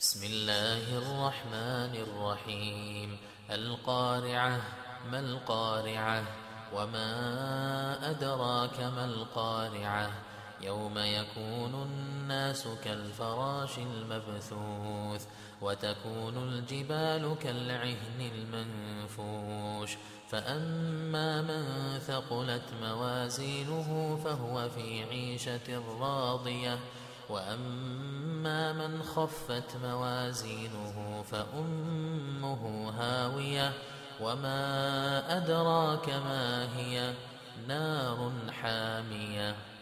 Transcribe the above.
بسم الله الرحمن الرحيم. القارعة. ما القارعة؟ وما أدراك ما القارعة؟ يوم يكون الناس كالفراش المبثوث وتكون الجبال كالعهن المنفوش فأما من ثقلت موازينه فهو في عيشة راضية وأما من خفت موازينه فأمه هاوية وما أدراك ما هي نار حامية